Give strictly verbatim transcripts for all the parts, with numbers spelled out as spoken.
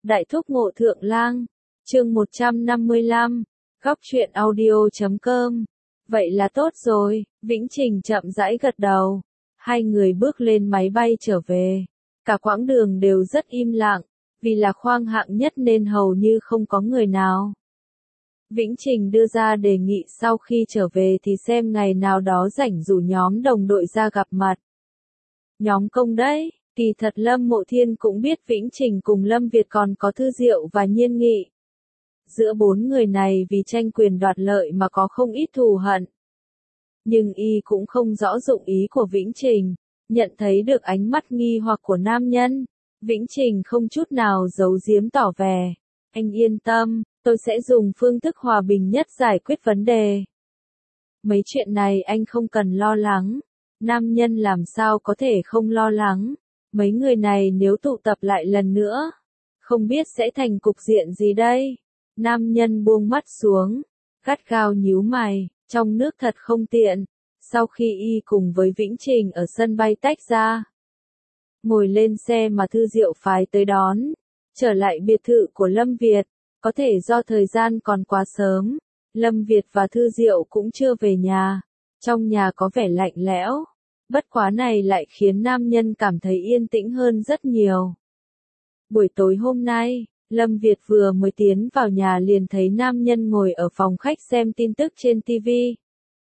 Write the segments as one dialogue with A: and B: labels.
A: Đại thúc ngộ thượng lang, chương một trăm năm mươi lăm, góc truyện audio chấm com. Vậy là tốt rồi, Vĩnh Trình chậm rãi gật đầu. Hai người bước lên máy bay trở về. Cả quãng đường đều rất im lặng, vì là khoang hạng nhất nên hầu như không có người nào. Vĩnh Trình đưa ra đề nghị sau khi trở về thì xem ngày nào đó rảnh rủ nhóm đồng đội ra gặp mặt. Nhóm công đấy, kỳ thật Lâm Mộ Thiên cũng biết Vĩnh Trình cùng Lâm Việt còn có Thư Diệu và Nhiên Nghị. Giữa bốn người này vì tranh quyền đoạt lợi mà có không ít thù hận. Nhưng y cũng không rõ dụng ý của Vĩnh Trình, nhận thấy được ánh mắt nghi hoặc của nam nhân. Vĩnh Trình không chút nào giấu giếm tỏ vẻ. Anh yên tâm, tôi sẽ dùng phương thức hòa bình nhất giải quyết vấn đề. Mấy chuyện này anh không cần lo lắng. Nam nhân làm sao có thể không lo lắng. Mấy người này nếu tụ tập lại lần nữa, không biết sẽ thành cục diện gì đây. Nam nhân buông mắt xuống, gắt gao nhíu mày, trong nước thật không tiện. Sau khi y cùng với Vĩnh Trình ở sân bay tách ra, ngồi lên xe mà Thư Diệu phái tới đón, trở lại biệt thự của Lâm Việt. Có thể do thời gian còn quá sớm, Lâm Việt và Thư Diệu cũng chưa về nhà. Trong nhà có vẻ lạnh lẽo, bất quá này lại khiến nam nhân cảm thấy yên tĩnh hơn rất nhiều. Buổi tối hôm nay, Lâm Việt vừa mới tiến vào nhà liền thấy nam nhân ngồi ở phòng khách xem tin tức trên ti vi.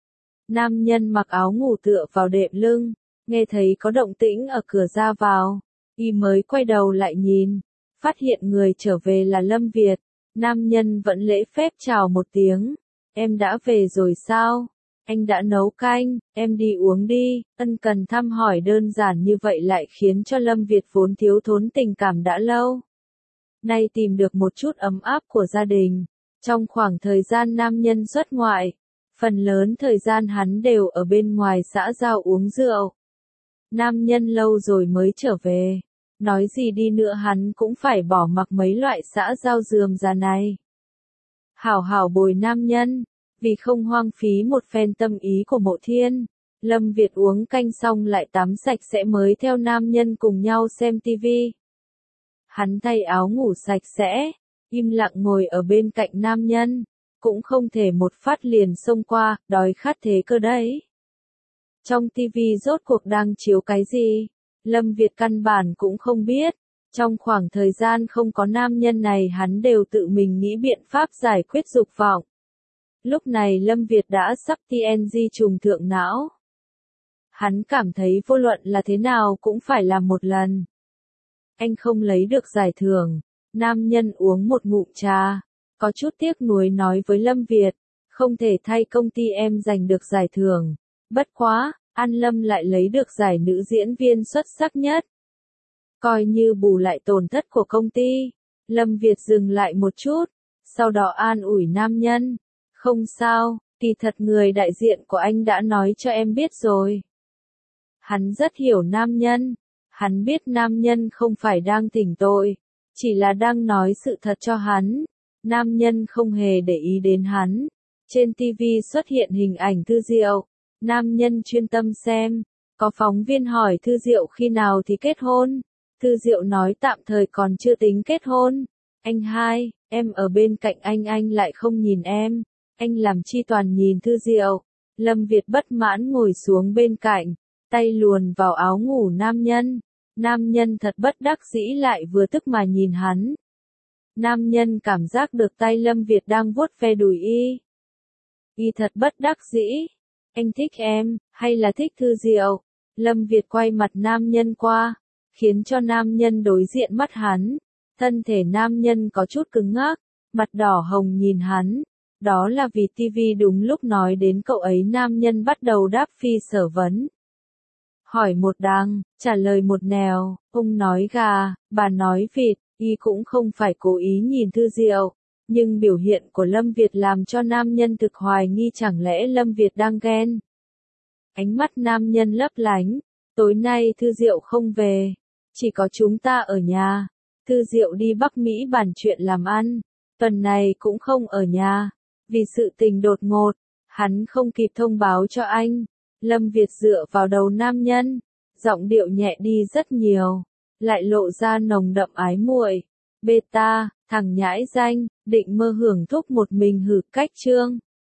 A: Nam nhân mặc áo ngủ tựa vào đệm lưng, nghe thấy có động tĩnh ở cửa ra vào, y mới quay đầu lại nhìn, phát hiện người trở về là Lâm Việt. Nam nhân vẫn lễ phép chào một tiếng, em đã về rồi sao? Anh đã nấu canh, em đi uống đi. Ân cần thăm hỏi đơn giản như vậy lại khiến cho Lâm Việt vốn thiếu thốn tình cảm đã lâu, nay tìm được một chút ấm áp của gia đình. Trong khoảng thời gian nam nhân xuất ngoại, phần lớn thời gian hắn đều ở bên ngoài xã giao uống rượu. Nam nhân lâu rồi mới trở về, nói gì đi nữa hắn cũng phải bỏ mặc mấy loại xã giao rườm rà này. Hảo hảo bồi nam nhân, vì không hoang phí một phen tâm ý của Mộ Thiên, Lâm Việt uống canh xong lại tắm sạch sẽ mới theo nam nhân cùng nhau xem tivi. Hắn thay áo ngủ sạch sẽ, im lặng ngồi ở bên cạnh nam nhân, cũng không thể một phát liền xông qua, đói khát thế cơ đấy. Trong tivi rốt cuộc đang chiếu cái gì? Lâm Việt căn bản cũng không biết. Trong khoảng thời gian không có nam nhân này hắn đều tự mình nghĩ biện pháp giải quyết dục vọng. Lúc này Lâm Việt đã sắp tê en giê trùng thượng não. Hắn cảm thấy vô luận là thế nào cũng phải làm một lần. Anh không lấy được giải thưởng. Nam nhân uống một ngụm trà, có chút tiếc nuối nói với Lâm Việt, không thể thay công ty em giành được giải thưởng. Bất quá, An Lâm lại lấy được giải nữ diễn viên xuất sắc nhất. Coi như bù lại tổn thất của công ty. Lâm Việt dừng lại một chút, sau đó an ủi nam nhân. Không sao, kỳ thật người đại diện của anh đã nói cho em biết rồi. Hắn rất hiểu nam nhân. Hắn biết nam nhân không phải đang thỉnh tội, chỉ là đang nói sự thật cho hắn. Nam nhân không hề để ý đến hắn. Trên ti vi xuất hiện hình ảnh Thư Diệu. Nam nhân chuyên tâm xem. Có phóng viên hỏi Thư Diệu khi nào thì kết hôn. Thư Diệu nói tạm thời còn chưa tính kết hôn. Anh hai, em ở bên cạnh anh anh lại không nhìn em. Anh làm chi toàn nhìn Thư Diệu. Lâm Việt bất mãn ngồi xuống bên cạnh, tay luồn vào áo ngủ nam nhân. Nam nhân thật bất đắc dĩ lại vừa tức mà nhìn hắn. Nam nhân cảm giác được tay Lâm Việt đang vuốt ve đùi y. Y thật bất đắc dĩ. Anh thích em, hay là thích Thư Diệu? Lâm Việt quay mặt nam nhân qua, khiến cho nam nhân đối diện mắt hắn. Thân thể nam nhân có chút cứng ngắc, mặt đỏ hồng nhìn hắn. Đó là vì ti vi đúng lúc nói đến cậu ấy nam nhân bắt đầu đáp phi sở vấn. Hỏi một đằng, trả lời một nẻo, ông nói gà, bà nói vịt, y cũng không phải cố ý nhìn Thư Diệu. Nhưng biểu hiện của Lâm Việt làm cho nam nhân thực hoài nghi chẳng lẽ Lâm Việt đang ghen. Ánh mắt nam nhân lấp lánh, tối nay Thư Diệu không về, chỉ có chúng ta ở nhà. Thư Diệu đi Bắc Mỹ bàn chuyện làm ăn, tuần này cũng không ở nhà, vì sự tình đột ngột, hắn không kịp thông báo cho anh. Lâm Việt dựa vào đầu nam nhân, giọng điệu nhẹ đi rất nhiều, lại lộ ra nồng đậm ái muội. Beta, thằng nhãi danh, định mơ hưởng thúc một mình hử cách trương.